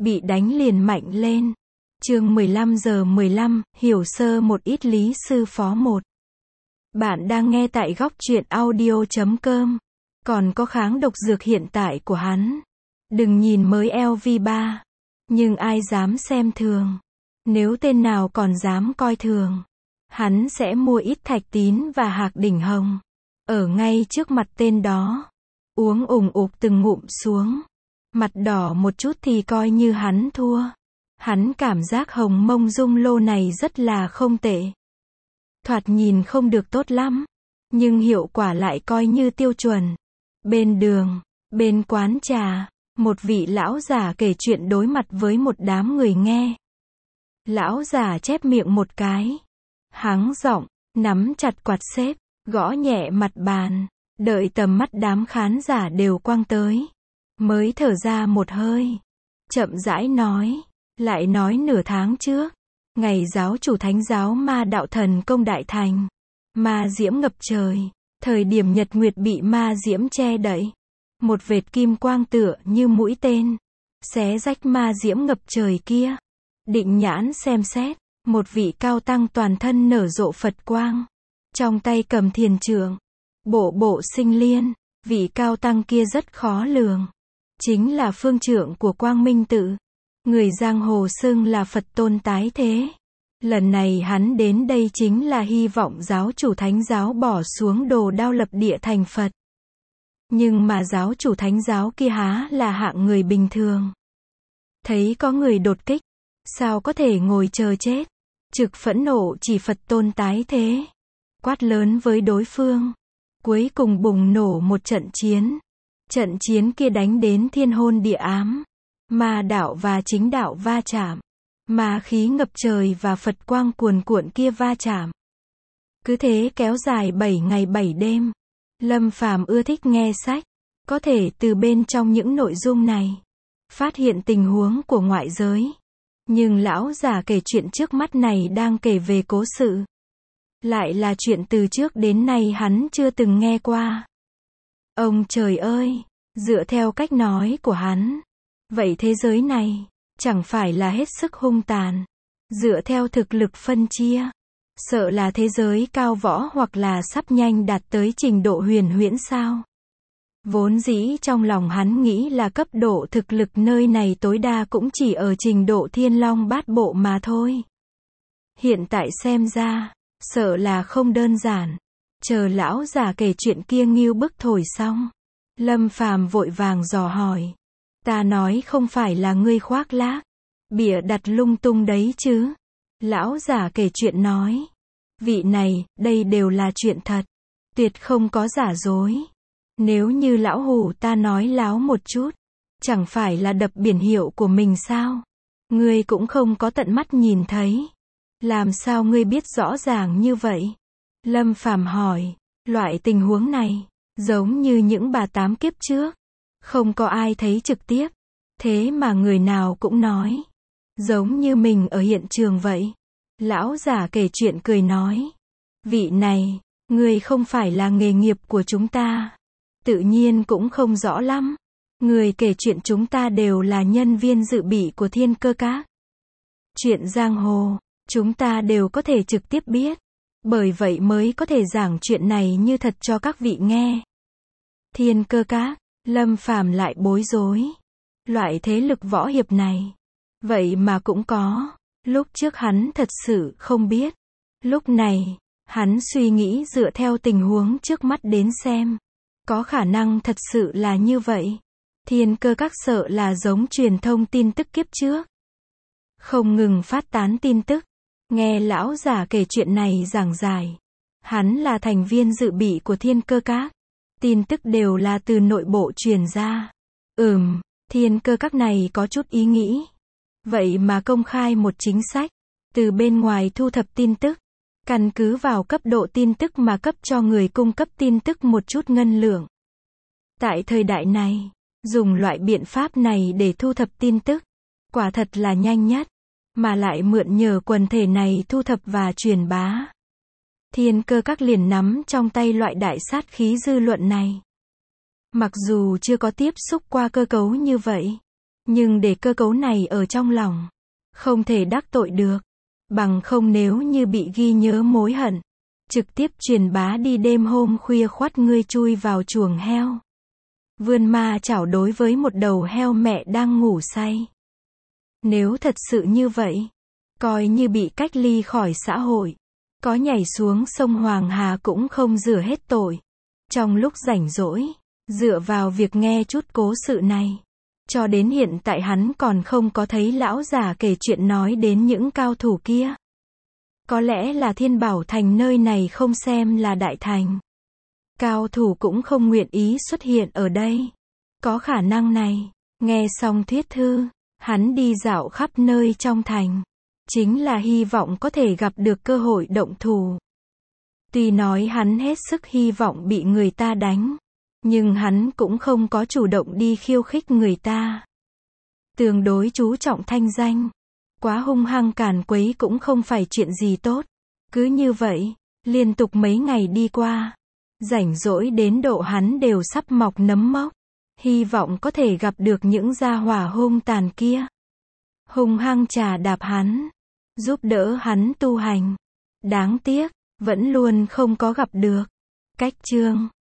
bị đánh liền mạnh lên. Chương 15:15, hiểu sơ một ít lý sư phó 1. Bạn đang nghe tại góc truyện audio.com. Còn có kháng độc dược hiện tại của hắn. Đừng nhìn mới LV3. Nhưng ai dám xem thường. Nếu tên nào còn dám coi thường, hắn sẽ mua ít thạch tín và hạc đỉnh hồng. Ở ngay trước mặt tên đó. Uống ủng ục từng ngụm xuống. Mặt đỏ một chút thì coi như hắn thua. Hắn cảm giác hồng mông dung lô này rất là không tệ. Thoạt nhìn không được tốt lắm. Nhưng hiệu quả lại coi như tiêu chuẩn. Bên đường, bên quán trà, một vị lão già kể chuyện đối mặt với một đám người nghe. Lão già chép miệng một cái. Hắng giọng, nắm chặt quạt xếp, gõ nhẹ mặt bàn. Đợi tầm mắt đám khán giả đều quăng tới. Mới thở ra một hơi. Chậm rãi nói. Lại nói nửa tháng trước. Ngày giáo chủ thánh giáo ma đạo thần công đại thành. Ma diễm ngập trời. Thời điểm nhật nguyệt bị ma diễm che đậy. Một vệt kim quang tựa như mũi tên. Xé rách ma diễm ngập trời kia. Định nhãn xem xét. Một vị cao tăng toàn thân nở rộ Phật quang. Trong tay cầm thiền trượng. Bộ sinh liên. Vị cao tăng kia rất khó lường. Chính là phương trượng của Quang Minh Tự. Người giang hồ xưng là Phật tôn tái thế. Lần này hắn đến đây chính là hy vọng giáo chủ thánh giáo bỏ xuống đồ đao lập địa thành Phật. Nhưng mà giáo chủ thánh giáo kia há là hạng người bình thường. Thấy có người đột kích. Sao có thể ngồi chờ chết. Trực phẫn nộ chỉ Phật tôn tái thế. Quát lớn với đối phương. Cuối cùng bùng nổ một trận chiến. Trận chiến kia đánh đến thiên hôn địa ám. Ma đạo và chính đạo va chạm. Ma khí ngập trời và Phật quang cuồn cuộn kia va chạm. Cứ thế kéo dài 7 ngày 7 đêm. Lâm Phàm ưa thích nghe sách. Có thể từ bên trong những nội dung này. Phát hiện tình huống của ngoại giới. Nhưng lão già kể chuyện trước mắt này đang kể về cố sự. Lại là chuyện từ trước đến nay hắn chưa từng nghe qua. Ông trời ơi! Dựa theo cách nói của hắn. Vậy thế giới này, chẳng phải là hết sức hung tàn. Dựa theo thực lực phân chia. Sợ là thế giới cao võ hoặc là sắp nhanh đạt tới trình độ huyền huyễn sao. Vốn dĩ trong lòng hắn nghĩ là cấp độ thực lực nơi này tối đa cũng chỉ ở trình độ thiên long bát bộ mà thôi. Hiện tại xem ra, sợ là không đơn giản. Chờ lão già kể chuyện kia nghiêu bức thổi xong. Lâm Phàm vội vàng dò hỏi. Ta nói không phải là ngươi khoác lác, bịa đặt lung tung đấy chứ. Lão già kể chuyện nói. Vị này, đây đều là chuyện thật. Tuyệt không có giả dối. Nếu như lão hủ ta nói láo một chút, chẳng phải là đập biển hiệu của mình sao? Ngươi cũng không có tận mắt nhìn thấy. Làm sao ngươi biết rõ ràng như vậy? Lâm Phàm hỏi. Loại tình huống này, giống như những bà tám kiếp trước. Không có ai thấy trực tiếp. Thế mà người nào cũng nói. Giống như mình ở hiện trường vậy. Lão già kể chuyện cười nói. Vị này, người không phải là nghề nghiệp của chúng ta. Tự nhiên cũng không rõ lắm. Người kể chuyện chúng ta đều là nhân viên dự bị của Thiên Cơ Các. Chuyện giang hồ, chúng ta đều có thể trực tiếp biết. Bởi vậy mới có thể giảng chuyện này như thật cho các vị nghe. Thiên Cơ Các, Lâm Phàm lại bối rối. Loại thế lực võ hiệp này. Vậy mà cũng có. Lúc trước hắn thật sự không biết. Lúc này, hắn suy nghĩ dựa theo tình huống trước mắt đến xem. Có khả năng thật sự là như vậy. Thiên Cơ Các sợ là giống truyền thông tin tức kiếp trước. Không ngừng phát tán tin tức. Nghe lão già kể chuyện này giảng giải. Hắn là thành viên dự bị của Thiên Cơ Các. Tin tức đều là từ nội bộ truyền ra. Thiên Cơ Các này có chút ý nghĩ. Vậy mà công khai một chính sách. Từ bên ngoài thu thập tin tức. Căn cứ vào cấp độ tin tức mà cấp cho người cung cấp tin tức một chút ngân lượng. Tại thời đại này, dùng loại biện pháp này để thu thập tin tức. Quả thật là nhanh nhất. Mà lại mượn nhờ quần thể này thu thập và truyền bá. Thiên Cơ Các liền nắm trong tay loại đại sát khí dư luận này. Mặc dù chưa có tiếp xúc qua cơ cấu như vậy, Nhưng để cơ cấu này ở trong lòng, không thể đắc tội được. Bằng không nếu như bị ghi nhớ mối hận, trực tiếp truyền bá đi đêm hôm khuya khoắt ngươi chui vào chuồng heo. Vươn ma chảo đối với một đầu heo mẹ đang ngủ say. Nếu thật sự như vậy, coi như bị cách ly khỏi xã hội, có nhảy xuống sông Hoàng Hà cũng không rửa hết tội. Trong lúc rảnh rỗi, dựa vào việc nghe chút cố sự này, cho đến hiện tại hắn còn không có thấy lão già kể chuyện nói đến những cao thủ kia. Có lẽ là Thiên Bảo Thành nơi này không xem là đại thành. Cao thủ cũng không nguyện ý xuất hiện ở đây. Có khả năng này. Nghe xong thuyết thư, hắn đi dạo khắp nơi trong thành. Chính là hy vọng có thể gặp được cơ hội động thủ. Tuy nói hắn hết sức hy vọng bị người ta đánh, nhưng hắn cũng không có chủ động đi khiêu khích người ta. Tương đối chú trọng thanh danh. Quá hung hăng càn quấy cũng không phải chuyện gì tốt. Cứ như vậy, liên tục mấy ngày đi qua. Rảnh rỗi đến độ hắn đều sắp mọc nấm mốc. Hy vọng có thể gặp được những gia hỏa hung tàn kia. Hung hăng chà đạp hắn. Giúp đỡ hắn tu hành. Đáng tiếc, vẫn luôn không có gặp được. Cách chương